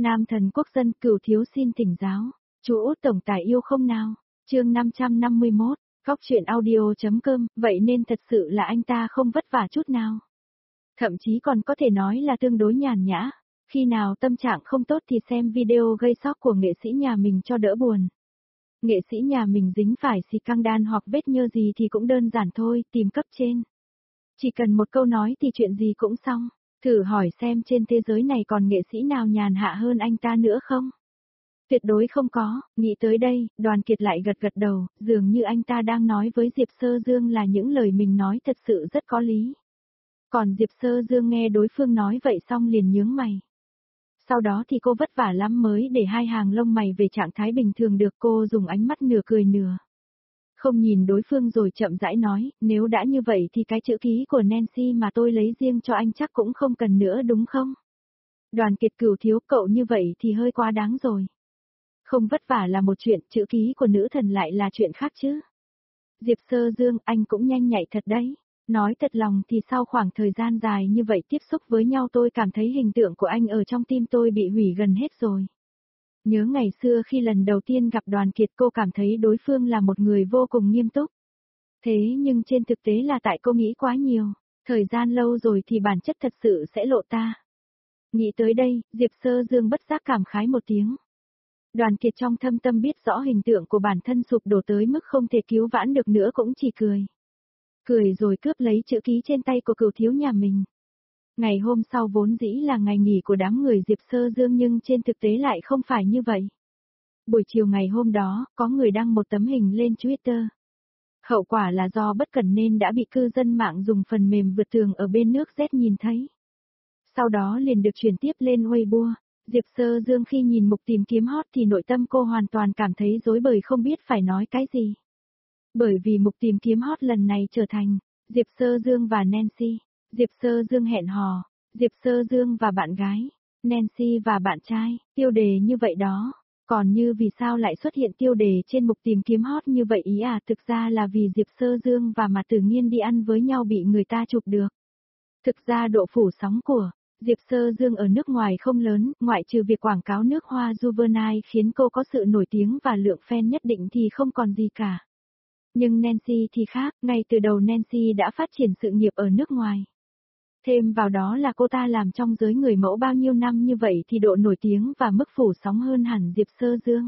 Nam thần quốc dân Cửu thiếu xin thỉnh giáo. Chú Út tổng tài yêu không nào? Chương 551, Góc truyện audio.com, vậy nên thật sự là anh ta không vất vả chút nào. Thậm chí còn có thể nói là tương đối nhàn nhã. Khi nào tâm trạng không tốt thì xem video gây sốc của nghệ sĩ nhà mình cho đỡ buồn. Nghệ sĩ nhà mình dính phải xì căng đan hoặc vết nhơ gì thì cũng đơn giản thôi, tìm cấp trên. Chỉ cần một câu nói thì chuyện gì cũng xong. Thử hỏi xem trên thế giới này còn nghệ sĩ nào nhàn hạ hơn anh ta nữa không? Tuyệt đối không có. Nghĩ tới đây, Đoàn Kiệt lại gật gật đầu, dường như anh ta đang nói với Diệp Sơ Dương là những lời mình nói thật sự rất có lý. Còn Diệp Sơ Dương nghe đối phương nói vậy xong liền nhướng mày. Sau đó thì cô vất vả lắm mới để hai hàng lông mày về trạng thái bình thường được, cô dùng ánh mắt nửa cười nửa không nhìn đối phương rồi chậm rãi nói, nếu đã như vậy thì cái chữ ký của Nancy mà tôi lấy riêng cho anh chắc cũng không cần nữa đúng không? Đoàn Kiệt Cửu thiếu, cậu như vậy thì hơi quá đáng rồi. Không vất vả là một chuyện, chữ ký của nữ thần lại là chuyện khác chứ. Diệp Sơ Dương, anh cũng nhanh nhạy thật đấy. Nói thật lòng thì sau khoảng thời gian dài như vậy tiếp xúc với nhau tôi cảm thấy hình tượng của anh ở trong tim tôi bị hủy gần hết rồi. Nhớ ngày xưa khi lần đầu tiên gặp Đoàn Kiệt cô cảm thấy đối phương là một người vô cùng nghiêm túc. Thế nhưng trên thực tế là tại cô nghĩ quá nhiều, thời gian lâu rồi thì bản chất thật sự sẽ lộ ta. Nghĩ tới đây, Diệp Sơ Dương bất giác cảm khái một tiếng. Đoàn Kiệt trong thâm tâm biết rõ hình tượng của bản thân sụp đổ tới mức không thể cứu vãn được nữa cũng chỉ cười. Cười rồi cướp lấy chữ ký trên tay của Cửu thiếu nhà mình. Ngày hôm sau vốn dĩ là ngày nghỉ của đám người Diệp Sơ Dương nhưng trên thực tế lại không phải như vậy. Buổi chiều ngày hôm đó, có người đăng một tấm hình lên Twitter. Hậu quả là do bất cẩn nên đã bị cư dân mạng dùng phần mềm vượt tường ở bên nước Z nhìn thấy. Sau đó liền được chuyển tiếp lên Weibo. Diệp Sơ Dương khi nhìn mục tìm kiếm hot thì nội tâm cô hoàn toàn cảm thấy rối bời không biết phải nói cái gì. Bởi vì mục tìm kiếm hot lần này trở thành Diệp Sơ Dương và Nancy. Diệp Sơ Dương hẹn hò, Diệp Sơ Dương và bạn gái, Nancy và bạn trai, tiêu đề như vậy đó. Còn như vì sao lại xuất hiện tiêu đề trên mục tìm kiếm hot như vậy ý à, thực ra là vì Diệp Sơ Dương và Mạc Tử Nghiên đi ăn với nhau bị người ta chụp được. Thực ra độ phủ sóng của Diệp Sơ Dương ở nước ngoài không lớn, ngoại trừ việc quảng cáo nước hoa Juvenile khiến cô có sự nổi tiếng và lượng fan nhất định thì không còn gì cả. Nhưng Nancy thì khác, ngay từ đầu Nancy đã phát triển sự nghiệp ở nước ngoài. Thêm vào đó là cô ta làm trong giới người mẫu bao nhiêu năm như vậy thì độ nổi tiếng và mức phủ sóng hơn hẳn Diệp Sơ Dương.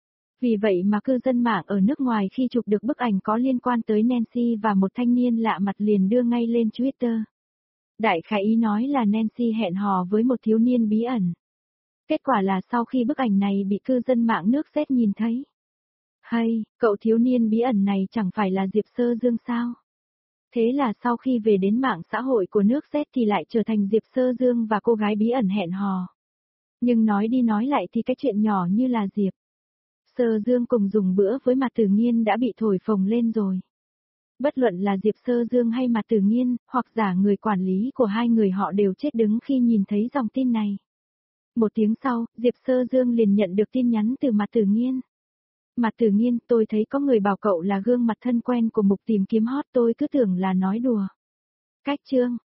Vì vậy mà cư dân mạng ở nước ngoài khi chụp được bức ảnh có liên quan tới Nancy và một thanh niên lạ mặt liền đưa ngay lên Twitter. Đại khái ý nói là Nancy hẹn hò với một thiếu niên bí ẩn. Kết quả là sau khi bức ảnh này bị cư dân mạng nước Z nhìn thấy. Hay, cậu thiếu niên bí ẩn này chẳng phải là Diệp Sơ Dương sao? Thế là sau khi về đến mạng xã hội của nước Z thì lại trở thành Diệp Sơ Dương và cô gái bí ẩn hẹn hò. Nhưng nói đi nói lại thì cái chuyện nhỏ như là Diệp Sơ Dương cùng dùng bữa với Mạc Tử Nghiên đã bị thổi phồng lên rồi. Bất luận là Diệp Sơ Dương hay Mạc Tử Nghiên, hoặc giả người quản lý của hai người họ đều chết đứng khi nhìn thấy dòng tin này. Một tiếng sau, Diệp Sơ Dương liền nhận được tin nhắn từ Mạc Tử Nghiên. Mạc Tử Nghiên, tôi thấy có người bảo cậu là gương mặt thân quen của mục tìm kiếm hot, tôi cứ tưởng là nói đùa. Cách chương,